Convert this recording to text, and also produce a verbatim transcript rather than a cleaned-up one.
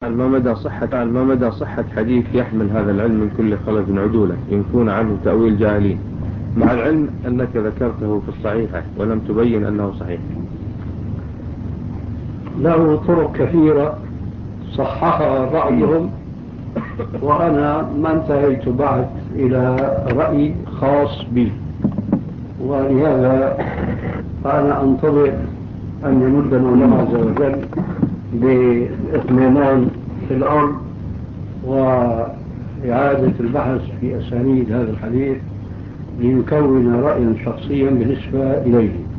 ما مدى صحة ما مدى صحة حديث يحمل هذا العلم من كل خلف عدولا ينفون عنه تأويل جاهلين، مع العلم أنك ذكرته في الصحيحة ولم تبين أنه صحيح؟ له طرق كثيرة صححها بعضهم، وأنا ما انتهيت بعد إلى رأي خاص بي، ولهذا أنا أنتظر أن يمدنا الله عز وجل باطمئنان في الأرض وإعادة البحث في أسانيد هذا الحديث ليكون رأيا شخصيا بالنسبة إليه.